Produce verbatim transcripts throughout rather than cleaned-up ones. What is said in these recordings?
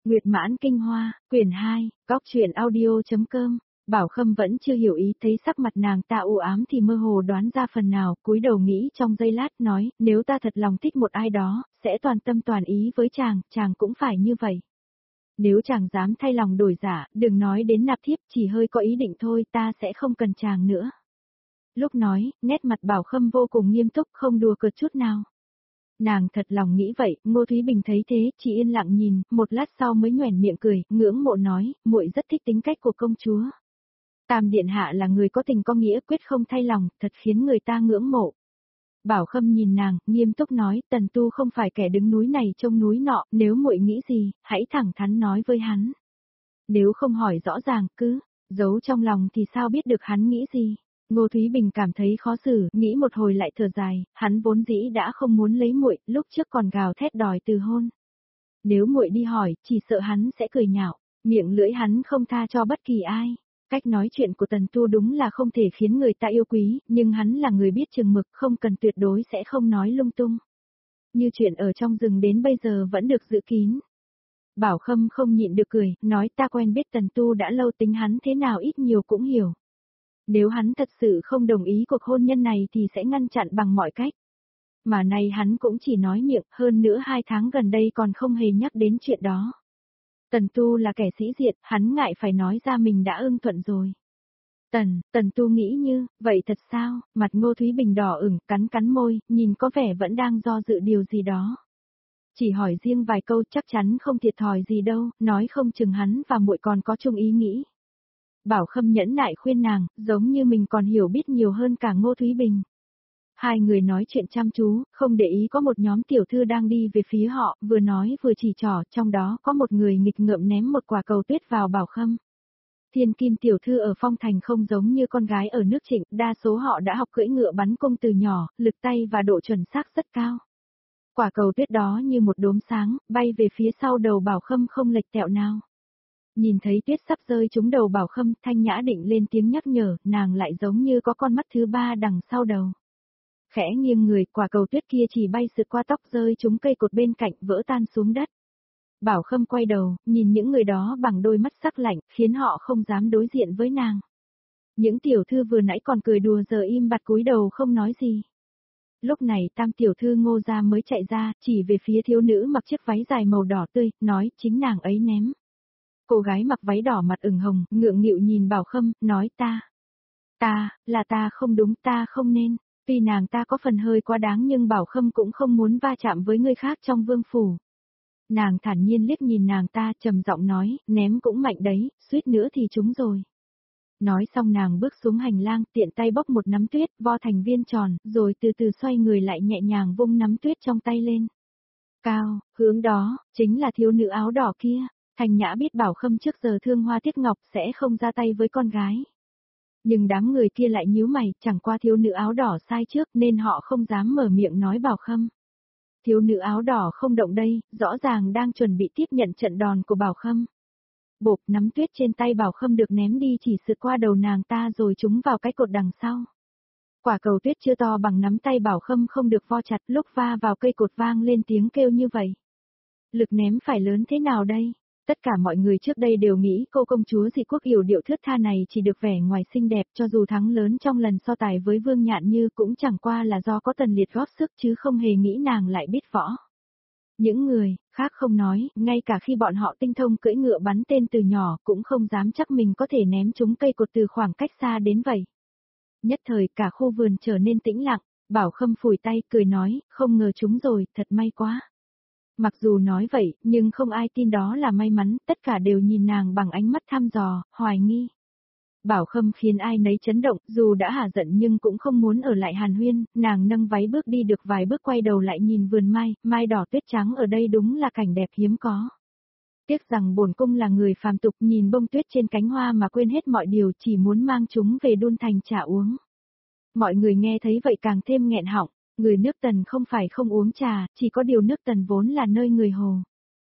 Nguyệt Mãn Kinh Hoa, quyển hai, góc truyện audio.com. Bảo Khâm vẫn chưa hiểu ý, thấy sắc mặt nàng ta u ám thì mơ hồ đoán ra phần nào, cúi đầu nghĩ trong giây lát nói, nếu ta thật lòng thích một ai đó, sẽ toàn tâm toàn ý với chàng, chàng cũng phải như vậy. Nếu chàng dám thay lòng đổi dạ, đừng nói đến nạp thiếp, chỉ hơi có ý định thôi, ta sẽ không cần chàng nữa. Lúc nói, nét mặt Bảo Khâm vô cùng nghiêm túc, không đùa cợt chút nào. Nàng thật lòng nghĩ vậy, Ngô Thúy Bình thấy thế, chỉ yên lặng nhìn, một lát sau mới nhoẻn miệng cười, ngưỡng mộ nói, muội rất thích tính cách của công chúa. Tam điện hạ là người có tình có nghĩa, quyết không thay lòng, thật khiến người ta ngưỡng mộ. Bảo Khâm nhìn nàng, nghiêm túc nói, Tần Tu không phải kẻ đứng núi này trông núi nọ, nếu muội nghĩ gì, hãy thẳng thắn nói với hắn. Nếu không hỏi rõ ràng, cứ giấu trong lòng thì sao biết được hắn nghĩ gì. Ngô Thúy Bình cảm thấy khó xử, nghĩ một hồi lại thở dài, hắn vốn dĩ đã không muốn lấy muội, lúc trước còn gào thét đòi từ hôn. Nếu muội đi hỏi, chỉ sợ hắn sẽ cười nhạo, miệng lưỡi hắn không tha cho bất kỳ ai. Cách nói chuyện của Tần Tu đúng là không thể khiến người ta yêu quý, nhưng hắn là người biết chừng mực, không cần tuyệt đối sẽ không nói lung tung. Như chuyện ở trong rừng đến bây giờ vẫn được giữ kín. Bảo Khâm không nhịn được cười, nói ta quen biết Tần Tu đã lâu, tính hắn thế nào ít nhiều cũng hiểu. Nếu hắn thật sự không đồng ý cuộc hôn nhân này thì sẽ ngăn chặn bằng mọi cách. Mà nay hắn cũng chỉ nói miệng, hơn nữa hai tháng gần đây còn không hề nhắc đến chuyện đó. Tần Tu là kẻ sĩ diện, hắn ngại phải nói ra mình đã ưng thuận rồi. Tần, Tần Tu nghĩ như, vậy thật sao, mặt Ngô Thúy Bình đỏ ửng, cắn cắn môi, nhìn có vẻ vẫn đang do dự điều gì đó. Chỉ hỏi riêng vài câu chắc chắn không thiệt thòi gì đâu, nói không chừng hắn và muội còn có chung ý nghĩ. Bảo Khâm nhẫn nại khuyên nàng, giống như mình còn hiểu biết nhiều hơn cả Ngô Thúy Bình. Hai người nói chuyện chăm chú, không để ý có một nhóm tiểu thư đang đi về phía họ, vừa nói vừa chỉ trỏ, trong đó có một người nghịch ngợm ném một quả cầu tuyết vào Bảo Khâm. Thiên Kim tiểu thư ở Phong Thành không giống như con gái ở nước Trịnh, đa số họ đã học cưỡi ngựa bắn cung từ nhỏ, lực tay và độ chuẩn xác rất cao. Quả cầu tuyết đó như một đốm sáng, bay về phía sau đầu Bảo Khâm không lệch tẹo nào. Nhìn thấy tuyết sắp rơi trúng đầu Bảo Khâm, Thanh Nhã định lên tiếng nhắc nhở, nàng lại giống như có con mắt thứ ba đằng sau đầu. Khẽ nghiêng người, quả cầu tuyết kia chỉ bay sượt qua tóc rơi trúng cây cột bên cạnh, vỡ tan xuống đất. Bảo Khâm quay đầu, nhìn những người đó bằng đôi mắt sắc lạnh, khiến họ không dám đối diện với nàng. Những tiểu thư vừa nãy còn cười đùa giờ im bặt cúi đầu không nói gì. Lúc này tam tiểu thư Ngô Gia mới chạy ra, chỉ về phía thiếu nữ mặc chiếc váy dài màu đỏ tươi, nói chính nàng ấy ném. Cô gái mặc váy đỏ mặt ửng hồng, ngượng nghịu nhìn Bảo Khâm, nói ta. Ta, là ta không đúng, ta không nên. Tuy nàng ta có phần hơi quá đáng nhưng Bảo Khâm cũng không muốn va chạm với người khác trong vương phủ. Nàng thản nhiên liếc nhìn nàng ta, trầm giọng nói, ném cũng mạnh đấy, suýt nữa thì trúng rồi. Nói xong nàng bước xuống hành lang, tiện tay bóc một nắm tuyết, vo thành viên tròn, rồi từ từ xoay người lại nhẹ nhàng vung nắm tuyết trong tay lên. Cao, hướng đó, chính là thiếu nữ áo đỏ kia. Thanh Nhã biết Bảo Khâm trước giờ thương hoa tiếc ngọc sẽ không ra tay với con gái. Nhưng đám người kia lại nhíu mày, chẳng qua thiếu nữ áo đỏ sai trước nên họ không dám mở miệng nói Bảo Khâm. Thiếu nữ áo đỏ không động đây, rõ ràng đang chuẩn bị tiếp nhận trận đòn của Bảo Khâm. Bộp, nắm tuyết trên tay Bảo Khâm được ném đi chỉ sượt qua đầu nàng ta rồi trúng vào cái cột đằng sau. Quả cầu tuyết chưa to bằng nắm tay Bảo Khâm không được vo chặt, lúc va vào cây cột vang lên tiếng kêu như vậy. Lực ném phải lớn thế nào đây? Tất cả mọi người trước đây đều nghĩ cô công chúa Dị Quốc yểu điệu thướt tha này chỉ được vẻ ngoài xinh đẹp, cho dù thắng lớn trong lần so tài với Vương Nhạn Như cũng chẳng qua là do có Tần Liệt góp sức chứ không hề nghĩ nàng lại biết võ. Những người khác không nói, ngay cả khi bọn họ tinh thông cưỡi ngựa bắn tên từ nhỏ cũng không dám chắc mình có thể ném trúng cây cột từ khoảng cách xa đến vậy. Nhất thời cả khu vườn trở nên tĩnh lặng, Bảo Khâm phủi tay cười nói, không ngờ trúng rồi, thật may quá. Mặc dù nói vậy, nhưng không ai tin đó là may mắn, tất cả đều nhìn nàng bằng ánh mắt thăm dò, hoài nghi. Bảo Khâm khiến ai nấy chấn động, dù đã hả giận nhưng cũng không muốn ở lại hàn huyên, nàng nâng váy bước đi được vài bước quay đầu lại nhìn vườn mai, mai đỏ tuyết trắng ở đây đúng là cảnh đẹp hiếm có. Tiếc rằng bổn cung là người phàm tục nhìn bông tuyết trên cánh hoa mà quên hết mọi điều chỉ muốn mang chúng về đun thành trà uống. Mọi người nghe thấy vậy càng thêm nghẹn họng. Người nước Tần không phải không uống trà, chỉ có điều nước Tần vốn là nơi người Hồ.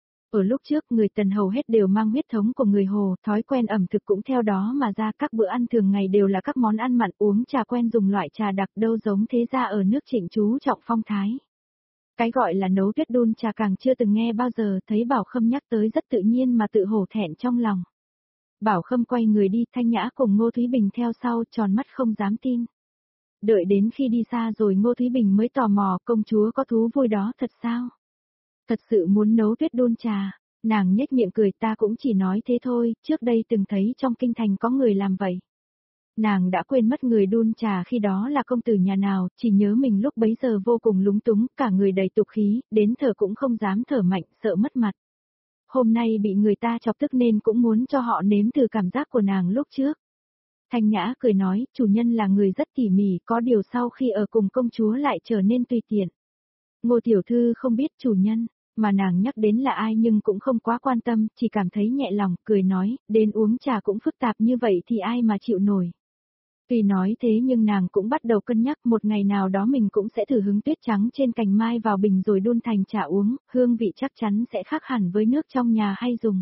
Ở lúc trước người Tần hầu hết đều mang huyết thống của người Hồ, thói quen ẩm thực cũng theo đó mà ra, các bữa ăn thường ngày đều là các món ăn mặn, uống trà quen dùng loại trà đặc, đâu giống thế ra ở nước Trịnh chú trọng phong thái. Cái gọi là nấu tuyết đun trà càng chưa từng nghe bao giờ, thấy Bảo Khâm nhắc tới rất tự nhiên mà tự hổ thẹn trong lòng. Bảo Khâm quay người đi, Thanh Nhã cùng Ngô Thúy Bình theo sau, tròn mắt không dám tin. Đợi đến khi đi xa rồi Ngô Thúy Bình mới tò mò, công chúa có thú vui đó thật sao? Thật sự muốn nấu tuyết đun trà, nàng nhếch miệng cười, ta cũng chỉ nói thế thôi, trước đây từng thấy trong kinh thành có người làm vậy. Nàng đã quên mất người đun trà khi đó là công tử nhà nào, chỉ nhớ mình lúc bấy giờ vô cùng lúng túng, cả người đầy tục khí, đến thở cũng không dám thở mạnh, sợ mất mặt. Hôm nay bị người ta chọc tức nên cũng muốn cho họ nếm thử cảm giác của nàng lúc trước. Thanh Nhã cười nói, chủ nhân là người rất tỉ mỉ, có điều sau khi ở cùng công chúa lại trở nên tùy tiện. Ngô tiểu thư không biết chủ nhân, mà nàng nhắc đến là ai nhưng cũng không quá quan tâm, chỉ cảm thấy nhẹ lòng, cười nói, đến uống trà cũng phức tạp như vậy thì ai mà chịu nổi. Tuy nói thế nhưng nàng cũng bắt đầu cân nhắc một ngày nào đó mình cũng sẽ thử hứng tuyết trắng trên cành mai vào bình rồi đun thành trà uống, hương vị chắc chắn sẽ khác hẳn với nước trong nhà hay dùng.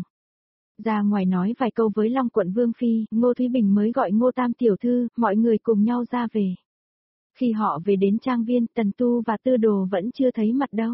Ra ngoài nói vài câu với Long quận Vương Phi, Ngô Thúy Bình mới gọi Ngô Tam tiểu thư, mọi người cùng nhau ra về. Khi họ về đến trang viên, Tần Tu và Tư Đồ vẫn chưa thấy mặt đâu.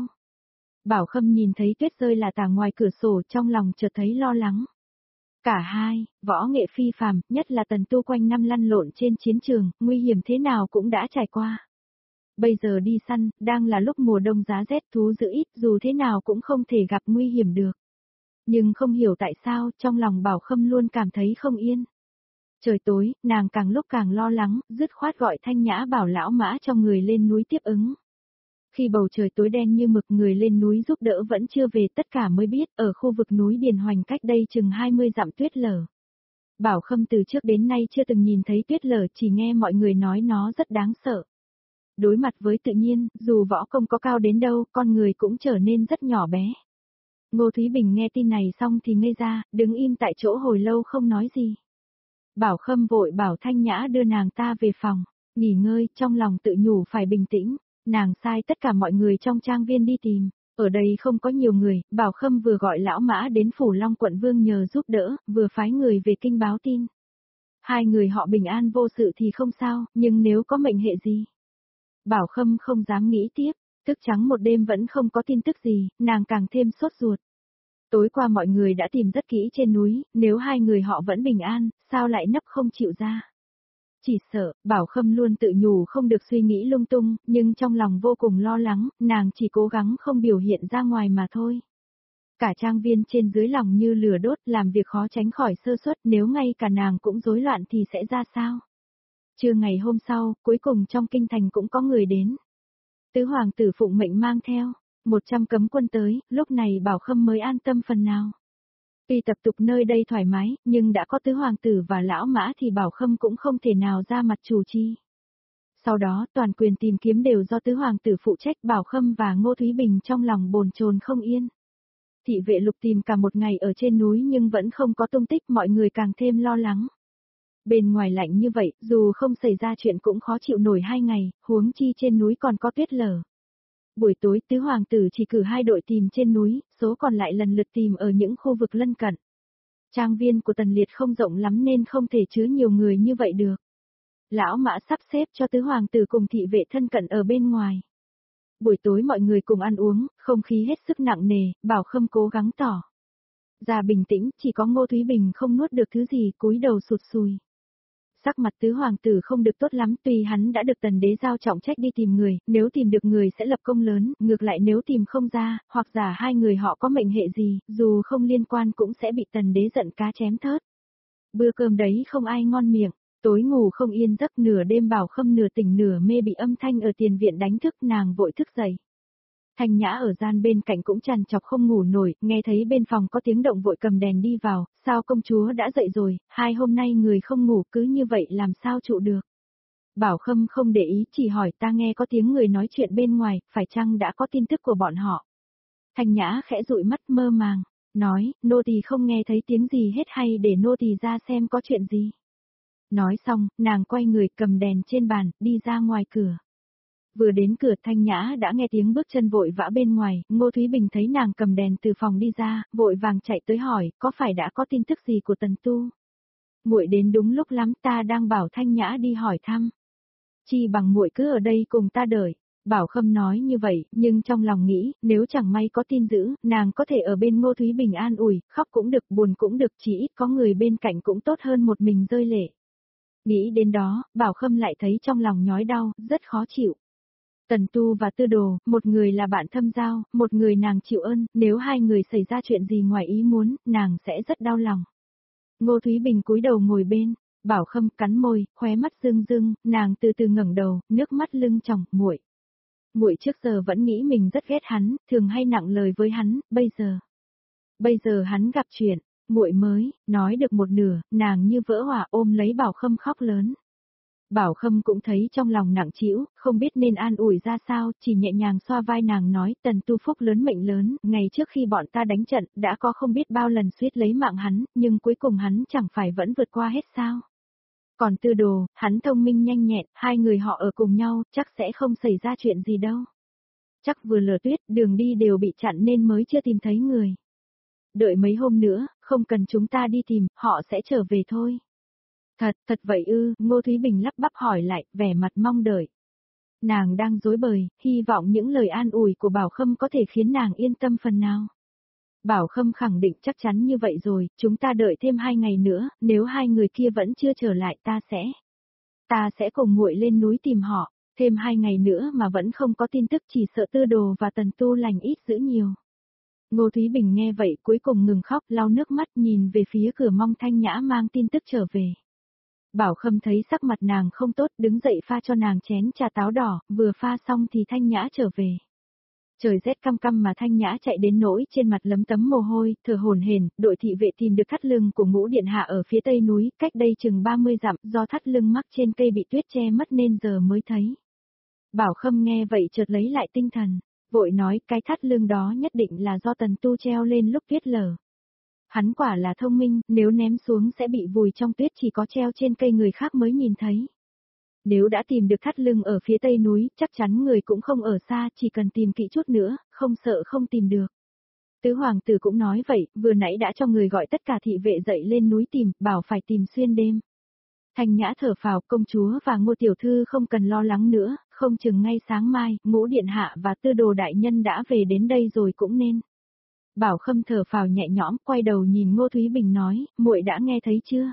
Bảo Khâm nhìn thấy tuyết rơi là tả ngoài cửa sổ, trong lòng chợt thấy lo lắng. Cả hai, võ nghệ phi phàm, nhất là Tần Tu quanh năm lăn lộn trên chiến trường, nguy hiểm thế nào cũng đã trải qua. Bây giờ đi săn, đang là lúc mùa đông giá rét, thú dữ ít, dù thế nào cũng không thể gặp nguy hiểm được. Nhưng không hiểu tại sao, trong lòng Bảo Khâm luôn cảm thấy không yên. Trời tối, nàng càng lúc càng lo lắng, dứt khoát gọi Thanh Nhã bảo lão mã cho người lên núi tiếp ứng. Khi bầu trời tối đen như mực, người lên núi giúp đỡ vẫn chưa về, tất cả mới biết, ở khu vực núi Điền Hoành cách đây chừng hai mươi dặm tuyết lở. Bảo Khâm từ trước đến nay chưa từng nhìn thấy tuyết lở, chỉ nghe mọi người nói nó rất đáng sợ. Đối mặt với tự nhiên, dù võ công có cao đến đâu, con người cũng trở nên rất nhỏ bé. Ngô Thúy Bình nghe tin này xong thì ngây ra, đứng im tại chỗ hồi lâu không nói gì. Bảo Khâm vội bảo Thanh Nhã đưa nàng ta về phòng, nghỉ ngơi, trong lòng tự nhủ phải bình tĩnh. Nàng sai tất cả mọi người trong trang viên đi tìm, ở đây không có nhiều người, Bảo Khâm vừa gọi lão mã đến phủ Long quận Vương nhờ giúp đỡ, vừa phái người về kinh báo tin. Hai người họ bình an vô sự thì không sao, nhưng nếu có mệnh hệ gì? Bảo Khâm không dám nghĩ tiếp, thức trắng một đêm vẫn không có tin tức gì, nàng càng thêm sốt ruột. Tối qua mọi người đã tìm rất kỹ trên núi, nếu hai người họ vẫn bình an, sao lại nấp không chịu ra? Chỉ sợ, Bảo Khâm luôn tự nhủ không được suy nghĩ lung tung, nhưng trong lòng vô cùng lo lắng, nàng chỉ cố gắng không biểu hiện ra ngoài mà thôi. Cả trang viên trên dưới lòng như lửa đốt, làm việc khó tránh khỏi sơ suất, nếu ngay cả nàng cũng rối loạn thì sẽ ra sao? Trưa ngày hôm sau, cuối cùng trong kinh thành cũng có người đến. Tứ hoàng tử phụng mệnh mang theo, một trăm cấm quân tới, lúc này Bảo Khâm mới an tâm phần nào. Tuy tập tục nơi đây thoải mái, nhưng đã có tứ hoàng tử và lão mã thì Bảo Khâm cũng không thể nào ra mặt chủ chi. Sau đó, toàn quyền tìm kiếm đều do tứ hoàng tử phụ trách, Bảo Khâm và Ngô Thúy Bình trong lòng bồn chồn không yên. Thị vệ lục tìm cả một ngày ở trên núi nhưng vẫn không có tung tích, mọi người càng thêm lo lắng. Bên ngoài lạnh như vậy, dù không xảy ra chuyện cũng khó chịu nổi hai ngày, huống chi trên núi còn có tuyết lở. Buổi tối, tứ hoàng tử chỉ cử hai đội tìm trên núi, số còn lại lần lượt tìm ở những khu vực lân cận. Trang viên của Tần Liệt không rộng lắm nên không thể chứa nhiều người như vậy được. Lão mã sắp xếp cho tứ hoàng tử cùng thị vệ thân cận ở bên ngoài. Buổi tối mọi người cùng ăn uống, không khí hết sức nặng nề, Bảo Khâm cố gắng tỏ ra bình tĩnh, chỉ có Ngô Thúy Bình không nuốt được thứ gì, cúi đầu sụt sùi. Sắc mặt tứ hoàng tử không được tốt lắm, tuy hắn đã được tần đế giao trọng trách đi tìm người, nếu tìm được người sẽ lập công lớn, ngược lại nếu tìm không ra, hoặc giả hai người họ có mệnh hệ gì, dù không liên quan cũng sẽ bị tần đế giận cá chém thớt. Bữa cơm đấy không ai ngon miệng, tối ngủ không yên giấc, nửa đêm Bảo Khâm nửa tỉnh nửa mê bị âm thanh ở tiền viện đánh thức, nàng vội thức dậy. Thanh Nhã ở gian bên cạnh cũng trằn trọc không ngủ nổi, nghe thấy bên phòng có tiếng động vội cầm đèn đi vào, sao công chúa đã dậy rồi, hai hôm nay người không ngủ cứ như vậy làm sao trụ được. Bảo Khâm không để ý, chỉ hỏi ta nghe có tiếng người nói chuyện bên ngoài, phải chăng đã có tin tức của bọn họ. Thanh Nhã khẽ dụi mắt mơ màng, nói, nô tỳ không nghe thấy tiếng gì hết, hay để nô tỳ ra xem có chuyện gì. Nói xong, nàng quay người cầm đèn trên bàn, đi ra ngoài cửa. Vừa đến cửa Thanh Nhã đã nghe tiếng bước chân vội vã bên ngoài, Ngô Thúy Bình thấy nàng cầm đèn từ phòng đi ra, vội vàng chạy tới hỏi, có phải đã có tin tức gì của Tần Tu? Muội đến đúng lúc lắm, ta đang bảo Thanh Nhã đi hỏi thăm. Chi bằng muội cứ ở đây cùng ta đợi. Bảo Khâm nói như vậy, nhưng trong lòng nghĩ, nếu chẳng may có tin dữ, nàng có thể ở bên Ngô Thúy Bình an ủi, khóc cũng được, buồn cũng được, chỉ ít có người bên cạnh cũng tốt hơn một mình rơi lệ. Nghĩ đến đó, Bảo Khâm lại thấy trong lòng nhói đau, rất khó chịu. Tần Tu và Tư Đồ, một người là bạn thâm giao, một người nàng chịu ơn, nếu hai người xảy ra chuyện gì ngoài ý muốn, nàng sẽ rất đau lòng. Ngô Thúy Bình cúi đầu ngồi bên, Bảo Khâm cắn môi, khóe mắt rưng rưng, nàng từ từ ngẩng đầu, nước mắt lưng tròng, muội. Muội trước giờ vẫn nghĩ mình rất ghét hắn, thường hay nặng lời với hắn, bây giờ. Bây giờ hắn gặp chuyện, muội mới, nói được một nửa, nàng như vỡ hòa ôm lấy Bảo Khâm khóc lớn. Bảo Khâm cũng thấy trong lòng nặng trĩu, không biết nên an ủi ra sao, chỉ nhẹ nhàng xoa vai nàng nói, Tần Tu phúc lớn mệnh lớn, ngày trước khi bọn ta đánh trận, đã có không biết bao lần suýt lấy mạng hắn, nhưng cuối cùng hắn chẳng phải vẫn vượt qua hết sao. Còn Tư Đồ, hắn thông minh nhanh nhẹn, hai người họ ở cùng nhau, chắc sẽ không xảy ra chuyện gì đâu. Chắc vừa lở tuyết, đường đi đều bị chặn nên mới chưa tìm thấy người. Đợi mấy hôm nữa, không cần chúng ta đi tìm, họ sẽ trở về thôi. Thật, thật vậy ư, Ngô Thúy Bình lắp bắp hỏi lại, vẻ mặt mong đợi. Nàng đang dối bời, hy vọng những lời an ủi của Bảo Khâm có thể khiến nàng yên tâm phần nào. Bảo Khâm khẳng định chắc chắn như vậy rồi, chúng ta đợi thêm hai ngày nữa, nếu hai người kia vẫn chưa trở lại ta sẽ. Ta sẽ cùng muội lên núi tìm họ, thêm hai ngày nữa mà vẫn không có tin tức chỉ sợ Tư Đồ và Tần Tu lành ít dữ nhiều. Ngô Thúy Bình nghe vậy cuối cùng ngừng khóc lau nước mắt nhìn về phía cửa mong Thanh Nhã mang tin tức trở về. Bảo Khâm thấy sắc mặt nàng không tốt đứng dậy pha cho nàng chén trà táo đỏ, vừa pha xong thì Thanh Nhã trở về. Trời rét căm căm mà Thanh Nhã chạy đến nỗi trên mặt lấm tấm mồ hôi, thở hổn hển, đội thị vệ tìm được thắt lưng của Ngũ Điện Hạ ở phía tây núi, cách đây chừng ba mươi dặm, do thắt lưng mắc trên cây bị tuyết che mất nên giờ mới thấy. Bảo Khâm nghe vậy chợt lấy lại tinh thần, vội nói cái thắt lưng đó nhất định là do Tần Tu treo lên lúc tuyết lở. Hắn quả là thông minh, nếu ném xuống sẽ bị vùi trong tuyết, chỉ có treo trên cây người khác mới nhìn thấy. Nếu đã tìm được thắt lưng ở phía tây núi, chắc chắn người cũng không ở xa, chỉ cần tìm kỹ chút nữa, không sợ không tìm được. Tứ hoàng tử cũng nói vậy, vừa nãy đã cho người gọi tất cả thị vệ dậy lên núi tìm, bảo phải tìm xuyên đêm. Thanh Nhã thở phào, công chúa và Ngô tiểu thư không cần lo lắng nữa, không chừng ngay sáng mai, Ngũ Điện Hạ và Tư Đồ đại nhân đã về đến đây rồi cũng nên. Bảo Khâm thở phào nhẹ nhõm, quay đầu nhìn Ngô Thúy Bình nói, muội đã nghe thấy chưa?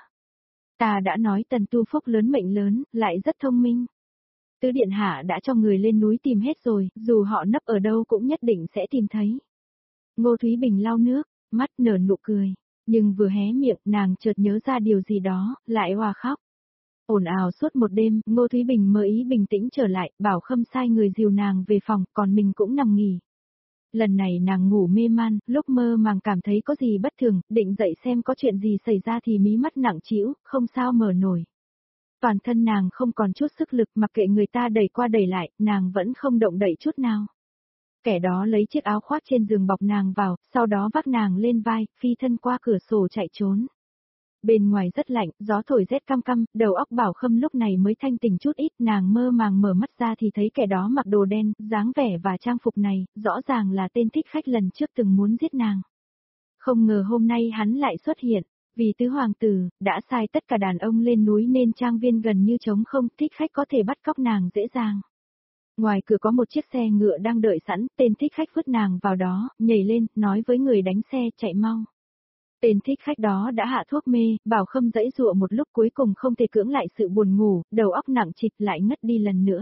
Ta đã nói Tần Tu phúc lớn mệnh lớn, lại rất thông minh. Tứ Điện Hạ đã cho người lên núi tìm hết rồi, dù họ nấp ở đâu cũng nhất định sẽ tìm thấy. Ngô Thúy Bình lau nước, mắt nở nụ cười, nhưng vừa hé miệng nàng chợt nhớ ra điều gì đó, lại òa khóc. Ồn ào suốt một đêm, Ngô Thúy Bình mơ ý bình tĩnh trở lại, Bảo Khâm sai người dìu nàng về phòng, còn mình cũng nằm nghỉ. Lần này nàng ngủ mê man, lúc mơ màng cảm thấy có gì bất thường, định dậy xem có chuyện gì xảy ra thì mí mắt nặng trĩu, không sao mở nổi. Toàn thân nàng không còn chút sức lực, mặc kệ người ta đẩy qua đẩy lại, nàng vẫn không động đậy chút nào. Kẻ đó lấy chiếc áo khoác trên giường bọc nàng vào, sau đó vác nàng lên vai, phi thân qua cửa sổ chạy trốn. Bên ngoài rất lạnh, gió thổi rét căm căm, đầu óc Bảo Khâm lúc này mới thanh tỉnh chút ít, nàng mơ màng mở mắt ra thì thấy kẻ đó mặc đồ đen, dáng vẻ và trang phục này, rõ ràng là tên thích khách lần trước từng muốn giết nàng. Không ngờ hôm nay hắn lại xuất hiện, vì tứ hoàng tử, đã sai tất cả đàn ông lên núi nên trang viên gần như trống không, thích khách có thể bắt cóc nàng dễ dàng. Ngoài cửa có một chiếc xe ngựa đang đợi sẵn, tên thích khách vứt nàng vào đó, nhảy lên, nói với người đánh xe chạy mau. Tên thích khách đó đã hạ thuốc mê, Bảo Khâm giãy giụa một lúc cuối cùng không thể cưỡng lại sự buồn ngủ, đầu óc nặng trịch lại ngất đi lần nữa.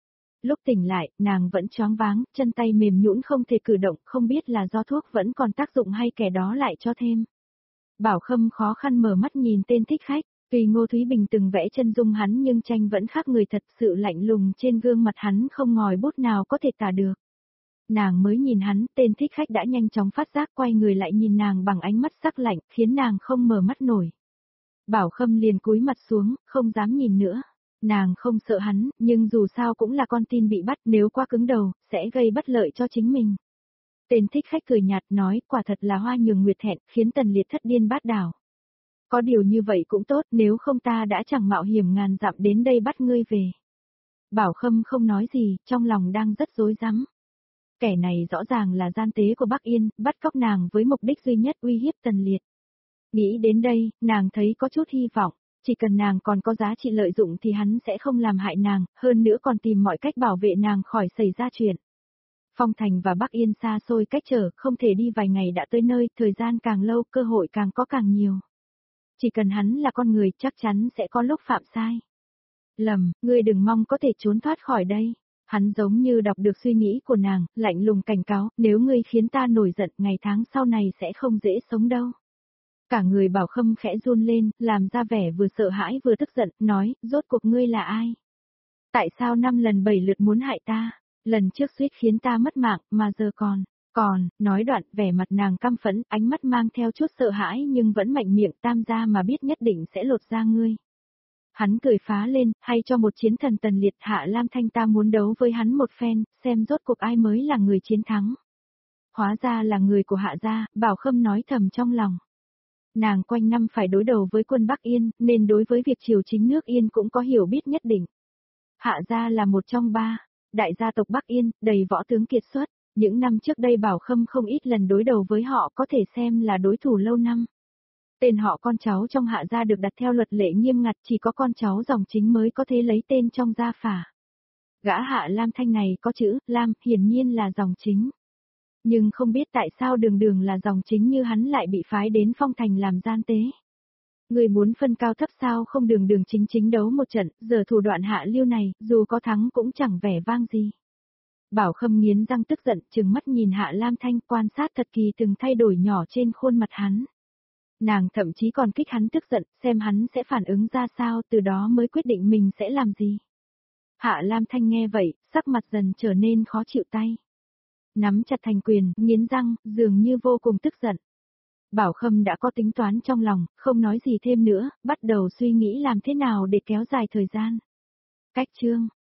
Lúc tỉnh lại, nàng vẫn choáng váng, chân tay mềm nhũn không thể cử động, không biết là do thuốc vẫn còn tác dụng hay kẻ đó lại cho thêm. Bảo Khâm khó khăn mở mắt nhìn tên thích khách, tuy Ngô Thúy Bình từng vẽ chân dung hắn nhưng tranh vẫn khác người, thật sự lạnh lùng trên gương mặt hắn không ngòi bút nào có thể tả được. Nàng mới nhìn hắn, tên thích khách đã nhanh chóng phát giác quay người lại nhìn nàng bằng ánh mắt sắc lạnh, khiến nàng không mở mắt nổi. Bảo Khâm liền cúi mặt xuống, không dám nhìn nữa. Nàng không sợ hắn, nhưng dù sao cũng là con tin bị bắt, nếu quá cứng đầu, sẽ gây bất lợi cho chính mình. Tên thích khách cười nhạt nói, quả thật là hoa nhường nguyệt thẹn, khiến Tần Liệt thất điên bát đảo. Có điều như vậy cũng tốt, nếu không ta đã chẳng mạo hiểm ngàn dặm đến đây bắt ngươi về. Bảo Khâm không nói gì, trong lòng đang rất rối rắm. Kẻ này rõ ràng là gian tế của Bắc Yên, bắt cóc nàng với mục đích duy nhất uy hiếp Tần Liệt. Nghĩ đến đây, nàng thấy có chút hy vọng. Chỉ cần nàng còn có giá trị lợi dụng thì hắn sẽ không làm hại nàng, hơn nữa còn tìm mọi cách bảo vệ nàng khỏi xảy ra chuyện. Phong Thành và Bắc Yên xa xôi cách trở, không thể đi vài ngày đã tới nơi, thời gian càng lâu, cơ hội càng có càng nhiều. Chỉ cần hắn là con người, chắc chắn sẽ có lúc phạm sai. Lầm, ngươi đừng mong có thể trốn thoát khỏi đây. Hắn giống như đọc được suy nghĩ của nàng, lạnh lùng cảnh cáo, nếu ngươi khiến ta nổi giận, ngày tháng sau này sẽ không dễ sống đâu. Cả người Bảo Khâm khẽ run lên, làm ra vẻ vừa sợ hãi vừa tức giận, nói, rốt cuộc ngươi là ai? Tại sao năm lần bảy lượt muốn hại ta? Lần trước suýt khiến ta mất mạng, mà giờ còn, còn, nói đoạn, vẻ mặt nàng căm phẫn, ánh mắt mang theo chút sợ hãi nhưng vẫn mạnh miệng, tam gia mà biết nhất định sẽ lột da ngươi. Hắn cười phá lên, hay cho một chiến thần tần liệt, Hạ Lam Thanh ta muốn đấu với hắn một phen, xem rốt cuộc ai mới là người chiến thắng. Hóa ra là người của Hạ gia, Bảo Khâm nói thầm trong lòng. Nàng quanh năm phải đối đầu với quân Bắc Yên, nên đối với việc triều chính nước Yên cũng có hiểu biết nhất định. Hạ gia là một trong ba đại gia tộc Bắc Yên, đầy võ tướng kiệt xuất. Những năm trước đây Bảo Khâm không ít lần đối đầu với họ, có thể xem là đối thủ lâu năm. Tên họ con cháu trong Hạ gia được đặt theo luật lệ nghiêm ngặt, chỉ có con cháu dòng chính mới có thể lấy tên trong gia phả. Gã Hạ Lam Thanh này có chữ Lam, hiển nhiên là dòng chính. Nhưng không biết tại sao đường đường là dòng chính như hắn lại bị phái đến Phong Thành làm gian tế. Người muốn phân cao thấp sao không đường đường chính chính đấu một trận, giờ thủ đoạn hạ lưu này, dù có thắng cũng chẳng vẻ vang gì. Bảo Khâm nghiến răng tức giận, trừng mắt nhìn Hạ Lam Thanh, quan sát thật kỳ từng thay đổi nhỏ trên khuôn mặt hắn. Nàng thậm chí còn kích hắn tức giận, xem hắn sẽ phản ứng ra sao, từ đó mới quyết định mình sẽ làm gì. Hạ Lam Thanh nghe vậy, sắc mặt dần trở nên khó chịu tay. Nắm chặt thành quyền, nghiến răng, dường như vô cùng tức giận. Bảo Khâm đã có tính toán trong lòng, không nói gì thêm nữa, bắt đầu suy nghĩ làm thế nào để kéo dài thời gian. Cách chương